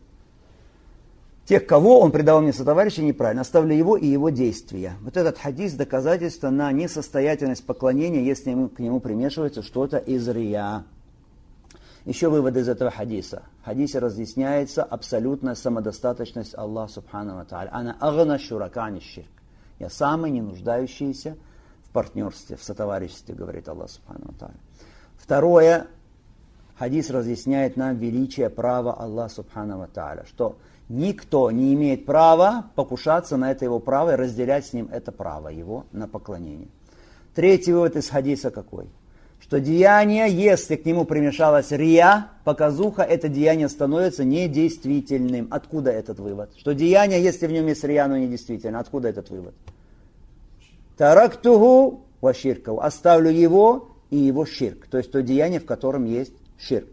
тех, кого он предал мне сотоварища, неправильно. Оставлю его и его действия. Вот этот хадис доказательство на несостоятельность поклонения, если к нему примешивается что-то из рия. Еще вывод из этого хадиса. В хадисе разъясняется абсолютная самодостаточность Аллаха субхану ва тааля. Ана агна шурака ани ширк. Я самый не нуждающийся в партнерстве, в сотовариществе, говорит Аллах субхану ва тааля. Второе, хадис разъясняет нам величие права Аллаха субхану ва тааля, что никто не имеет права покушаться на это его право и разделять с ним это право его на поклонение. Третий вывод из хадиса какой? Что деяние, если к нему примешалась рия, показуха, это деяние становится недействительным. Откуда этот вывод? Что деяние, если в нем есть рия, оно недействительно. Откуда этот вывод? Тарактуху ва ширкаху. Оставлю его и его ширк. То есть то деяние, в котором есть ширк.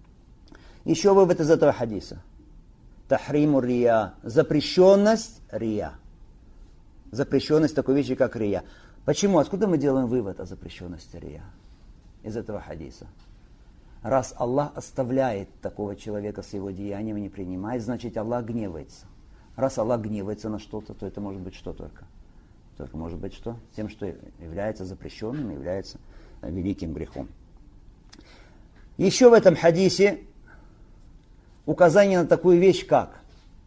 Еще вывод из этого хадиса. Тахриму рия. Запрещенность рия. Запрещенность такой вещи, как рия. Почему? Откуда мы делаем вывод о запрещенности рия? Из этого хадиса. Раз Аллах оставляет такого человека с его деянием и не принимает, значит Аллах гневается. Раз Аллах гневается на что-то, то это может быть что только? Только может быть что? Тем, что является запрещенным, является великим грехом. Еще в этом хадисе указание на такую вещь, как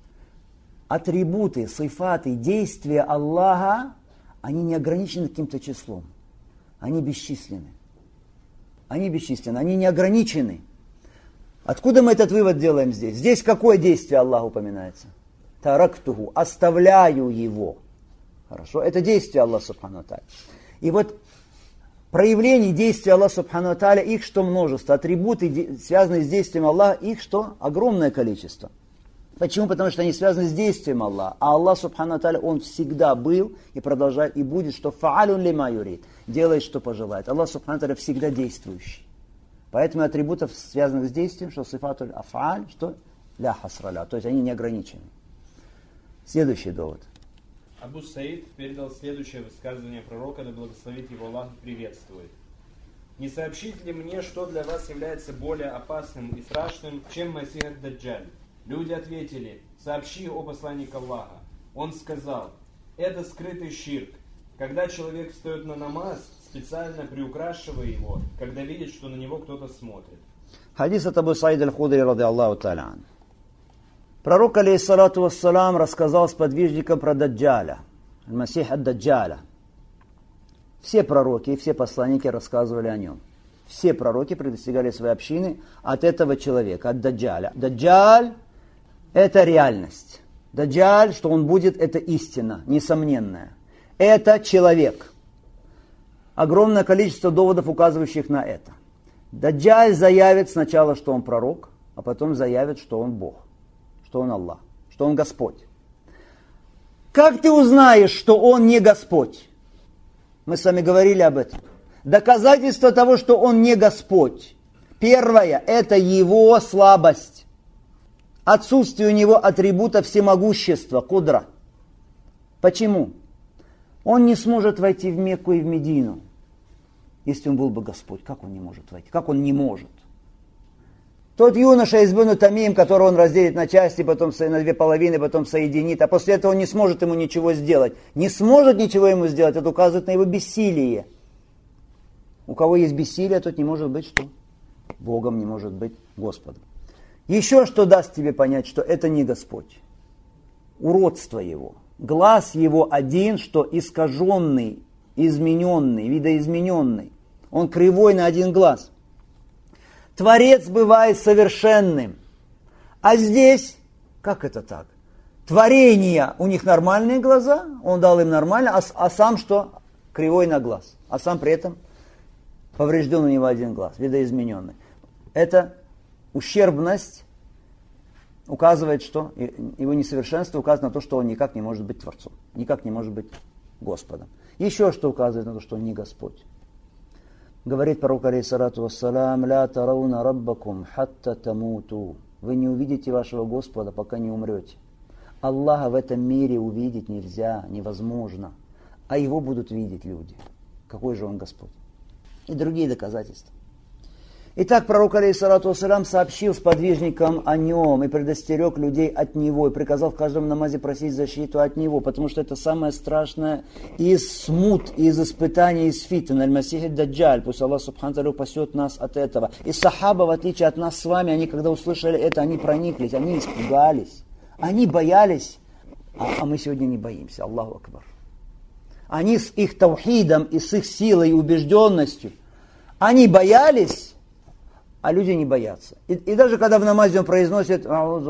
атрибуты, сифаты, действия Аллаха, они не ограничены каким-то числом. Они бесчисленны. Они бесчисленны, они не ограничены. Откуда мы этот вывод делаем здесь? Здесь какое действие Аллаха упоминается? Тарактуху, оставляю его. Хорошо, это действие Аллаха субхану ва тааля. И вот проявлений действия Аллаха субхану ва тааля, их что множество. Атрибуты, связанные с действием Аллаха, их что? Огромное количество. Почему? Потому что они связаны с действием Аллаха. А Аллах субхану ва тааля, он всегда был и продолжает, и будет, что фаалюн лима юрид. Делает, что пожелает. Аллах субхану ва тааля всегда действующий. Поэтому атрибутов, связанных с действием, что сифатуль афааль, что ля хасраля. То есть они не ограничены. Следующий довод. Абу Саид передал следующее высказывание пророка, да благословит его Аллах и приветствует. Не сообщите ли мне, что для вас является более опасным и страшным, чем Масих ад-Даджаль? Люди ответили: сообщи, о посланник Аллаха. Он сказал: это скрытый ширк. Когда человек встает на намаз, специально приукрашивая его, когда видит, что на него кто-то смотрит. Хадис от Абу Саида аль-Худри, ради Аллаху та'аля ан. Пророк, алейхиссалату вассалам, рассказал сподвижникам про Даджаля, Масих ад-Даджаля. Все пророки и все посланники рассказывали о нем. Все пророки предостерегали свои общины от этого человека, от Даджаля. Даджаль – это реальность. Даджаль, что он будет, это истина, несомненная. Это человек. Огромное количество доводов, указывающих на это. Даджаль заявит сначала, что он пророк, а потом заявит, что он Бог, что он Аллах, что он Господь. Как ты узнаешь, что он не Господь? Мы с вами говорили об этом. Доказательство того, что он не Господь. Первое – это его слабость. Отсутствие у него атрибута всемогущества, кудра. Почему? Он не сможет войти в Мекку и в Медину, если он был бы Господь. Как он не может войти? Как он не может? Тот юноша из Бену Тамим, которого он разделит на части, потом на две половины, потом соединит, а после этого он не сможет ему ничего сделать. Не сможет ничего ему сделать, это указывает на его бессилие. У кого есть бессилие, тот не может быть что? Богом, не может быть Господом. Еще что даст тебе понять, что это не Господь? Уродство его. Глаз его один, что искаженный, измененный, видоизмененный. Он кривой на один глаз. Творец бывает совершенным. А здесь, как это так? Творения, у них нормальные глаза, он дал им нормально, а сам что? Кривой на глаз. А сам при этом поврежден у него один глаз, видоизмененный. Это ущербность указывает, что его несовершенство указывает на то, что он никак не может быть Творцом, никак не может быть Господом. Еще что указывает на то, что он не Господь. Говорит пророк, алейхиссалату вассалям, «Ля тарауна раббакум хатта тамуту». Вы не увидите вашего Господа, пока не умрете. Аллаха в этом мире увидеть нельзя, невозможно. А его будут видеть люди. Какой же он Господь? И другие доказательства. Итак, пророк, алейхиссалату вассалям, сообщил сподвижникам о нем и предостерег людей от него, и приказал в каждом намазе просить защиту от него, потому что это самое страшное из смут, из испытаний, из фитн, аль-масих ад-даджаль, пусть Аллах субхану ва тааля упасет нас от этого. И сахаба, в отличие от нас с вами, они, когда услышали это, они прониклись, они испугались, они боялись, а мы сегодня не боимся, Аллаху акбар. Они с их таухидом и с их силой и убежденностью, они боялись, а люди не боятся. И даже когда в намазе он произносит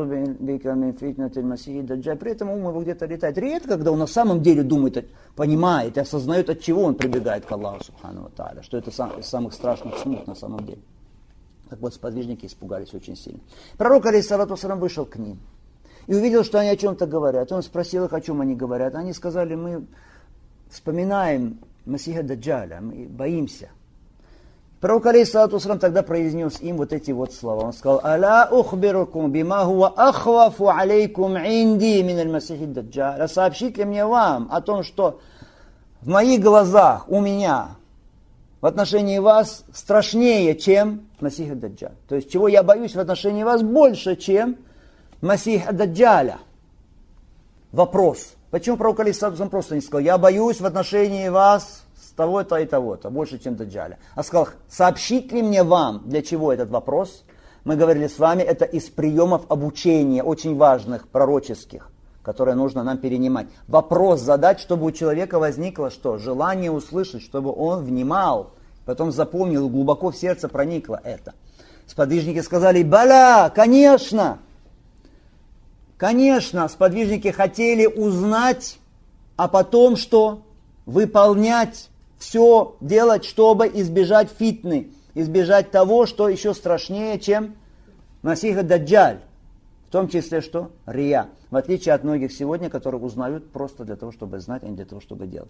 при этом ум его где-то летает. Редко, когда он на самом деле думает, понимает и осознает, от чего он прибегает к Аллаху субхану ва тааля, что это из самых страшных смут на самом деле. Так вот, сподвижники испугались очень сильно. Пророк, алейхиссалату вассалям, вышел к ним и увидел, что они о чем-то говорят. Он спросил их, о чем они говорят. Они сказали, мы вспоминаем Масиха Даджаля, мы боимся. Пророк, алейхиссалату вассалям, тогда произнес им вот эти вот слова. Он сказал, «Аля ухбирукум бима хуа ахвафу алейкум инди мин аль-масихи даджаль». Сообщить ли мне вам о том, что в моих глазах, у меня, в отношении вас страшнее, чем Масих ад-Даджаль. То есть, чего я боюсь в отношении вас больше, чем Масих ад-Даджаля. Вопрос. Почему пророк, алейхиссалату вассалям, просто не сказал, я боюсь в отношении вас того-то и того-то, больше, чем Даджаля. А сказал, сообщить ли мне вам, для чего этот вопрос? Мы говорили с вами, это из приемов обучения, очень важных, пророческих, которые нужно нам перенимать. Вопрос задать, чтобы у человека возникло что? Желание услышать, чтобы он внимал, потом запомнил, глубоко в сердце проникло это. Сподвижники сказали, «Баля, конечно!» Конечно, сподвижники хотели узнать, а потом что? Выполнять. Все делать, чтобы избежать фитны, избежать того, что еще страшнее, чем Масих ад-Даджаль. В том числе что? Рия. В отличие от многих сегодня, которые узнают просто для того, чтобы знать, а не для того, чтобы делать.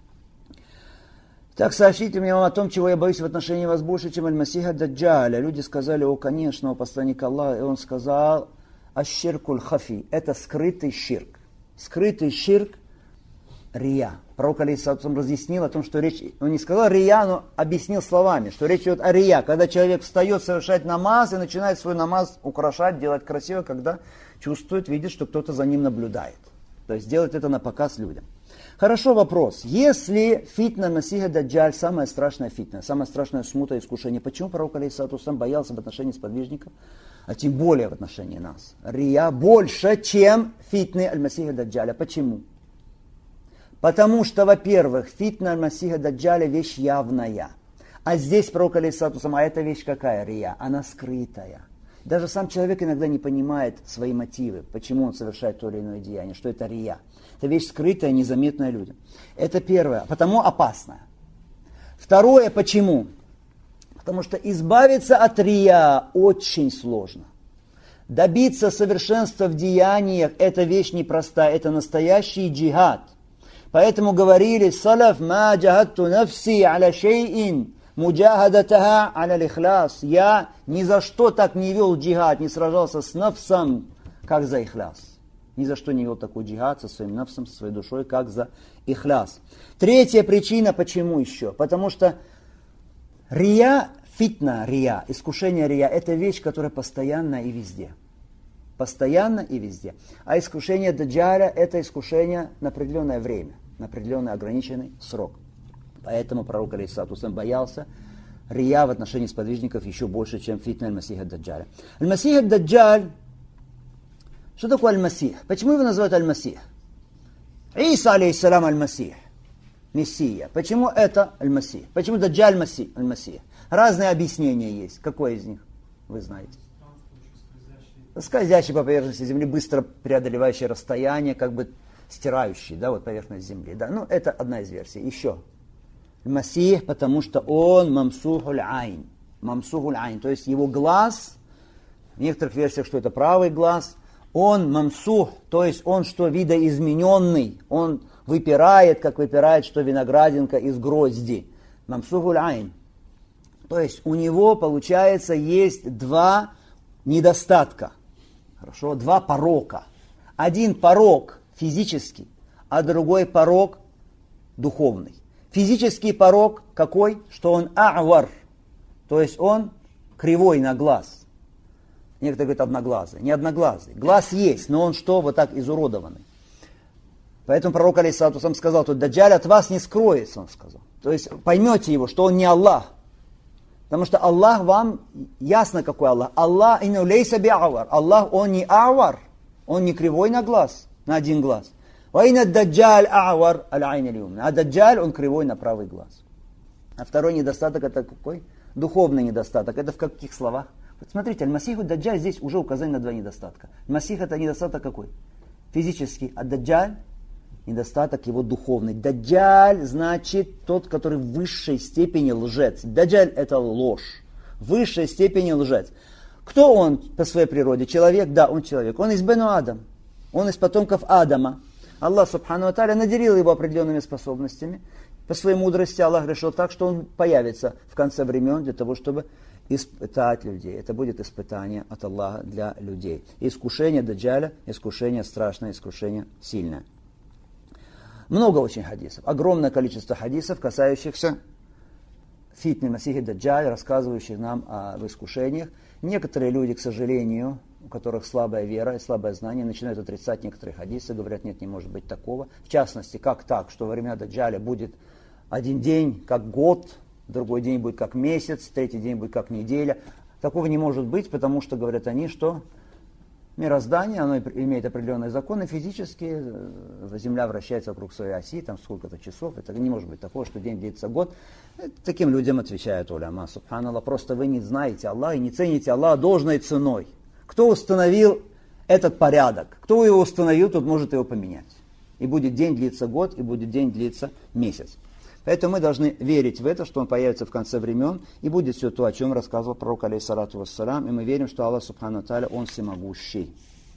Так, сообщите мне о том, чего я боюсь в отношении вас больше, чем Аль-Масих ад-Даджаль. Люди сказали, о, конечно, о посланнике Аллаха. И он сказал, аш-ширкуль хафи. Это скрытый ширк. Скрытый ширк рия. Пророк, алейхиссалату вассалям, разъяснил о том, что речь, он не сказал рия, но объяснил словами, что речь идет о рия, когда человек встает совершать намаз и начинает свой намаз украшать, делать красиво, когда чувствует, видит, что кто-то за ним наблюдает. То есть делать это на показ людям. Хорошо, вопрос. Если фитна Масиха Даджаль самая страшная фитна, самая страшная смута и искушение, почему пророк, алейхиссалату вассалям, боялся в отношении сподвижников, а тем более в отношении нас? Рия больше, чем фитны Аль-Масиха Даджаля. Почему? Потому что, во-первых, фитна Аль-Масиха Даджаля вещь явная. А здесь пророк, алейхиссалату вассалям, а эта вещь какая, рия? Она скрытая. Даже сам человек иногда не понимает свои мотивы, почему он совершает то или иное деяние, что это рия. Это вещь скрытая, незаметная людям. Это первое, потому опасная. Второе, почему? Потому что избавиться от рия очень сложно. Добиться совершенства в деяниях – это вещь непростая, это настоящий джихад. Поэтому говорили, салаф ма джахадту нафси аля шейин, муджахадатаха аля лихляс. Я ни за что так не вел джихад, не сражался с нафсом, как за ихляс. Ни за что не вел такой джихад со своим нафсом, со своей душой, как за ихляс. Третья причина, почему еще? Потому что рия, фитна рия, искушение рия, это вещь, которая постоянна и везде. Постоянно и везде. А искушение Даджаля – это искушение на определенное время, на определенный ограниченный срок. Поэтому пророк, алейхиссалату вассалям, боялся рия в отношении сподвижников еще больше, чем фитна аль-Масиха ад-Даджаля. Аль-Масих ад-Даджаль, что такое аль-Масих? Почему его называют аль-Масих? Иса, алейхиссалам, аль-Масих, Мессия. Почему это аль-Масих? Почему Даджаль аль-Масих? Разные объяснения есть. Какое из них вы знаете? Скользящий по поверхности земли, быстро преодолевающий расстояние, как бы стирающий, да, вот поверхность земли. Да. Ну, это одна из версий. Еще. Масих, потому что он мамсухуль айн. Мамсухуль айн. То есть его глаз, в некоторых версиях, что это правый глаз, он мамсух, то есть он что видоизмененный, он выпирает, как выпирает, что виноградинка из грозди. Мамсухуль айн. То есть у него, получается, есть два недостатка. Хорошо, два порока. Один порок физический, а другой порок духовный. Физический порок какой? Что он а'вар, то есть он кривой на глаз. Некоторые говорят одноглазый. Не одноглазый. Глаз есть, но он что? Вот так изуродованный. Поэтому пророк алейхиссалату сам сказал, что Даджаль от вас не скроется, он сказал. То есть поймете его, что он не Аллах. Потому что Аллах вам, ясно какой Аллах. Аллах, Аллах, он не авар, он не кривой на глаз, на один глаз. А Даджаль, он кривой на правый глаз. А второй недостаток это какой? Духовный недостаток. Это в каких словах? Вот смотрите, аль-Масиху Даджаль здесь уже указание на два недостатка. Масих это недостаток какой? Физический. А Даджаль недостаток его духовный. Даджаль значит тот, который в высшей степени лжец. Даджаль это ложь. В высшей степени лжец. Кто он по своей природе? Человек? Да, он человек. Он из Бену Адам. Он из потомков Адама. Аллах Субхану ва Тааля наделил его определенными способностями. По своей мудрости Аллах решил так, что он появится в конце времен для того, чтобы испытать людей. Это будет испытание от Аллаха для людей. Искушение Даджаля, искушение страшное, искушение сильное. Много очень хадисов. Огромное количество хадисов, касающихся фитны Масихи Даджаль, рассказывающих нам об искушениях. Некоторые люди, к сожалению, у которых слабая вера и слабое знание, начинают отрицать некоторые хадисы, говорят, нет, не может быть такого. В частности, как так, что во время Даджаля будет один день как год, другой день будет как месяц, третий день будет как неделя. Такого не может быть, потому что, говорят они, что мироздание, оно имеет определенные законы физические, Земля вращается вокруг своей оси, там сколько-то часов, это не может быть такого, что день длится год. Таким людям отвечают уляма, субханаллах, просто вы не знаете Аллаха и не цените Аллаха должной ценой. Кто установил этот порядок? Кто его установил, тот может его поменять. И будет день длиться год, и будет день длиться месяц. Поэтому мы должны верить в это, что он появится в конце времен, и будет все то, о чем рассказывал пророк, алейхиссалату вассалям, и мы верим, что Аллах Субхану Тааля, он всемогущий.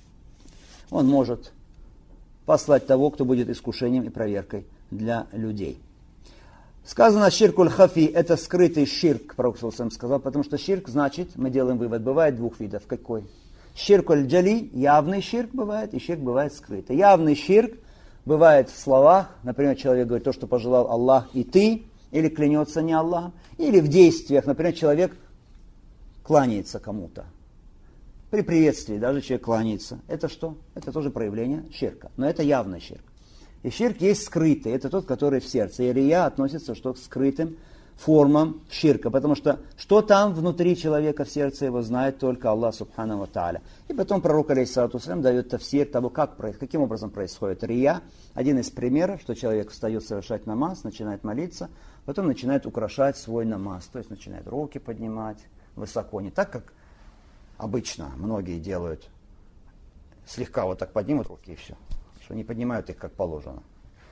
Он может послать того, кто будет искушением и проверкой для людей. Сказано ширкуль хафи, это скрытый ширк, пророк сам сказал, потому что ширк значит, мы делаем вывод, бывает двух видов. Какой? Ширкуль джали, явный ширк бывает, и ширк бывает скрытый. Явный ширк бывает в словах, например, человек говорит то, что пожелал Аллах и ты, или клянется не Аллахом, или в действиях, например, человек кланяется кому-то. При приветствии даже человек кланяется. Это что? Это тоже проявление ширка, но это явный ширк. И ширк есть скрытый, это тот, который в сердце. И рия относится что к скрытым формам ширка, потому что там внутри человека, в сердце его, знает только Аллах Субхану ва Тааля. И потом пророк алейхиссалату вассалям дает тафсир того, каким образом происходит рия. Один из примеров, что человек встает совершать намаз, начинает молиться, потом начинает украшать свой намаз, то есть начинает руки поднимать высоко, не так, как обычно многие делают, слегка вот так поднимут руки и все, что не поднимают их как положено.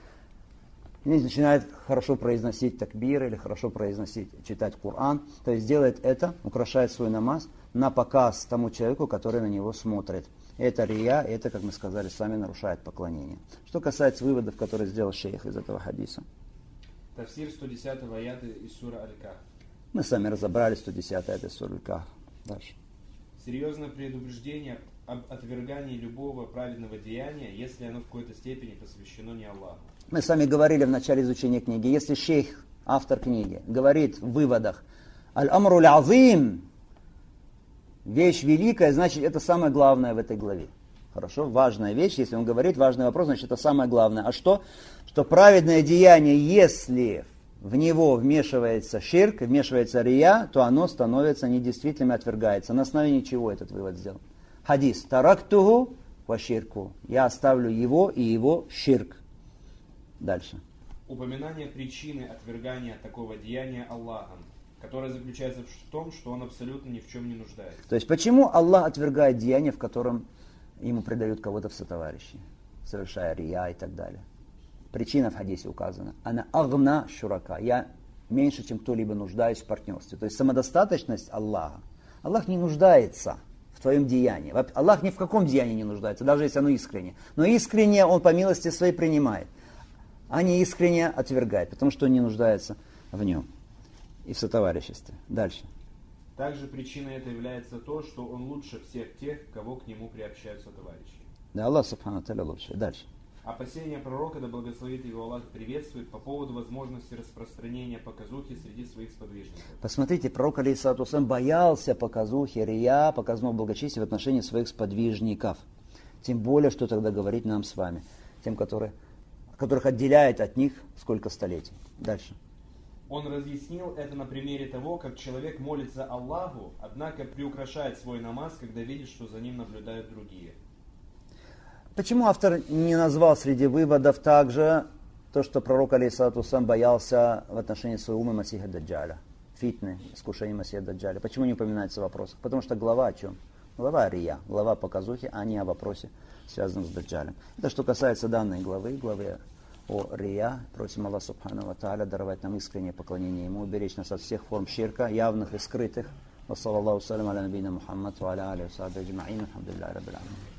И начинает хорошо произносить такбир или хорошо читать Коран. То есть делает это, украшает свой намаз на показ тому человеку, который на него смотрит. Это рия, это, как мы сказали, сами нарушает поклонение. Что касается выводов, которые сделал шейх из этого хадиса. Тафсир 110 аята из сура Аль-Кахф. Мы сами разобрали 110 аят из сура Аль-Кахф. Дальше. Серьезное предупреждение об отвергании любого праведного деяния, если оно в какой-то степени посвящено не Аллаху. Мы с вами говорили в начале изучения книги, если шейх, автор книги, говорит в выводах «Аль-Амру л'азим», вещь великая, значит, это самое главное в этой главе. Хорошо? Важная вещь, если он говорит важный вопрос, значит, это самое главное. А что? Что праведное деяние, если в него вмешивается ширк, вмешивается рия, то оно становится недействительным и отвергается. На основании чего этот вывод сделан? Хадис. Тарактуху ва ширку. Я оставлю его и его ширк. Дальше. Упоминание причины отвергания такого деяния Аллахом, которое заключается в том, что он абсолютно ни в чем не нуждается. То есть почему Аллах отвергает деяние, в котором ему предают кого-то в сотоварищи, совершая рия и так далее? Причина в хадисе указана. Она агна шурака. Я меньше, чем кто-либо нуждаюсь в партнерстве. То есть самодостаточность Аллаха. Аллах не нуждается в твоем деянии. Аллах ни в каком деянии не нуждается, даже если оно искреннее. Но искренне Он по милости своей принимает, а не искренне отвергает, потому что Он не нуждается в нем и в сотовариществе. Дальше. Также причиной это является то, что Он лучше всех тех, кого к Нему приобщаются товарищи. Да, Аллах субхану тааля лучше. Дальше. Опасения пророка, да благословит его Аллах, приветствует по поводу возможности распространения показухи среди своих сподвижников. Посмотрите, пророк алейхиссалату вассалям боялся показухи, рия, показного благочестия в отношении своих сподвижников. Тем более, что тогда говорить нам с вами, тем, которых отделяет от них сколько столетий. Дальше. Он разъяснил это на примере того, как человек молится Аллаху, однако приукрашает свой намаз, когда видит, что за ним наблюдают другие. Почему автор не назвал среди выводов также то, что пророк алейхиссалату вассалям боялся в отношении своего ума Масиха Даджаля, фитны, искушения Масиха Даджаля? Почему не упоминается в вопросах? Потому что глава о чем? Глава о рия, глава о показухе, а не о вопросе, связанном с Даджалем. Это что касается данной главы о рия. Просим Аллаха субхану ва тааля даровать нам искреннее поклонение Ему, уберечь нас от всех форм ширка, явных и скрытых. Ва саллаллаху салям аля набийна Мухаммад ва аля алихи ва сахбихи аджмаин. Алхамдулиллахи раббил аламин.